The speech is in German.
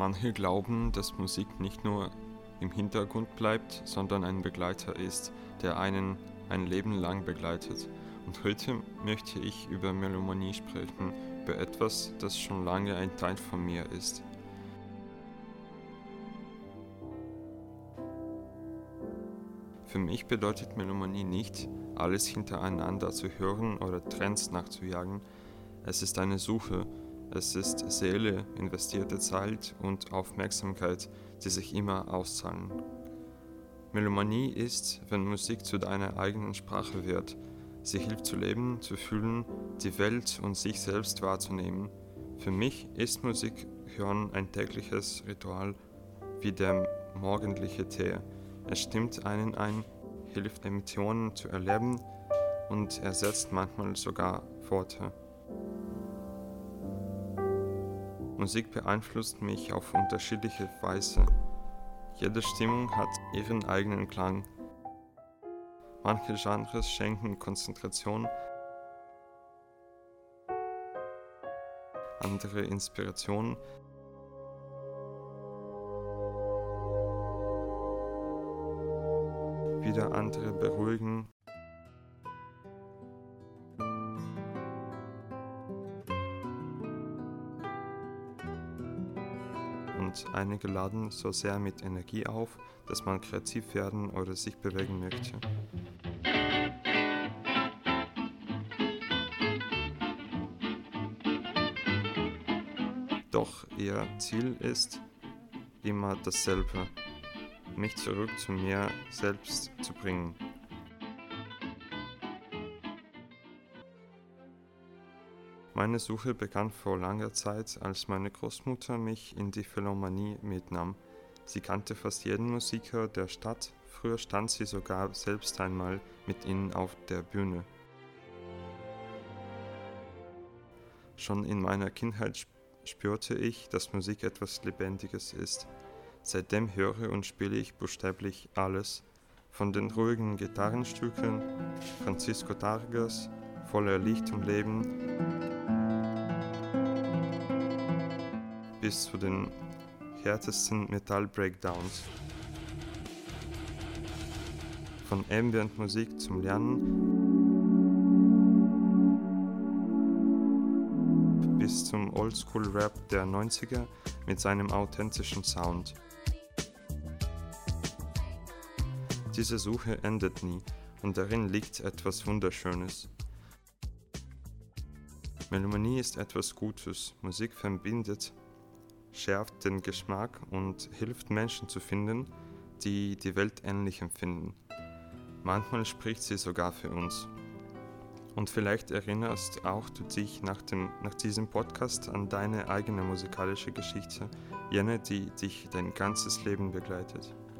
Manche glauben, dass Musik nicht nur im Hintergrund bleibt, sondern ein Begleiter ist, der einen ein Leben lang begleitet. Und heute möchte ich über Melomanie sprechen, über etwas, das schon lange ein Teil von mir ist. Für mich bedeutet Melomanie nicht, alles hintereinander zu hören oder Trends nachzujagen. Es ist eine Suche, es ist Seele, investierte Zeit und Aufmerksamkeit, die sich immer auszahlen. Melomanie ist, wenn Musik zu deiner eigenen Sprache wird. Sie hilft zu leben, zu fühlen, die Welt und sich selbst wahrzunehmen. Für mich ist Musik hören ein tägliches Ritual wie der morgendliche Tee. Es stimmt einen ein, hilft Emotionen zu erleben und ersetzt manchmal sogar Worte. Musik beeinflusst mich auf unterschiedliche Weise. Jede Stimmung hat ihren eigenen Klang. Manche Genres schenken Konzentration, andere Inspiration. Wieder andere beruhigen. Und einige laden so sehr mit Energie auf, dass man kreativ werden oder sich bewegen möchte. Doch ihr Ziel ist immer dasselbe, mich zurück zu mir selbst zu bringen. Meine Suche begann vor langer Zeit, als meine Großmutter mich in die Philharmonie mitnahm. Sie kannte fast jeden Musiker der Stadt, früher stand sie sogar selbst einmal mit ihnen auf der Bühne. Schon in meiner Kindheit spürte ich, dass Musik etwas Lebendiges ist. Seitdem höre und spiele ich buchstäblich alles, von den ruhigen Gitarrenstücken Francisco Targas, voller Licht und Leben, bis zu den härtesten Metal-Breakdowns. Von Ambient-Musik zum Lernen bis zum Oldschool-Rap der 90er mit seinem authentischen Sound. Diese Suche endet nie und darin liegt etwas Wunderschönes. Melomanie ist etwas Gutes, Musik verbindet, schärft den Geschmack und hilft Menschen zu finden, die die Welt ähnlich empfinden. Manchmal spricht sie sogar für uns. Und vielleicht erinnerst auch du dich nach diesem Podcast an deine eigene musikalische Geschichte, jene, die dich dein ganzes Leben begleitet.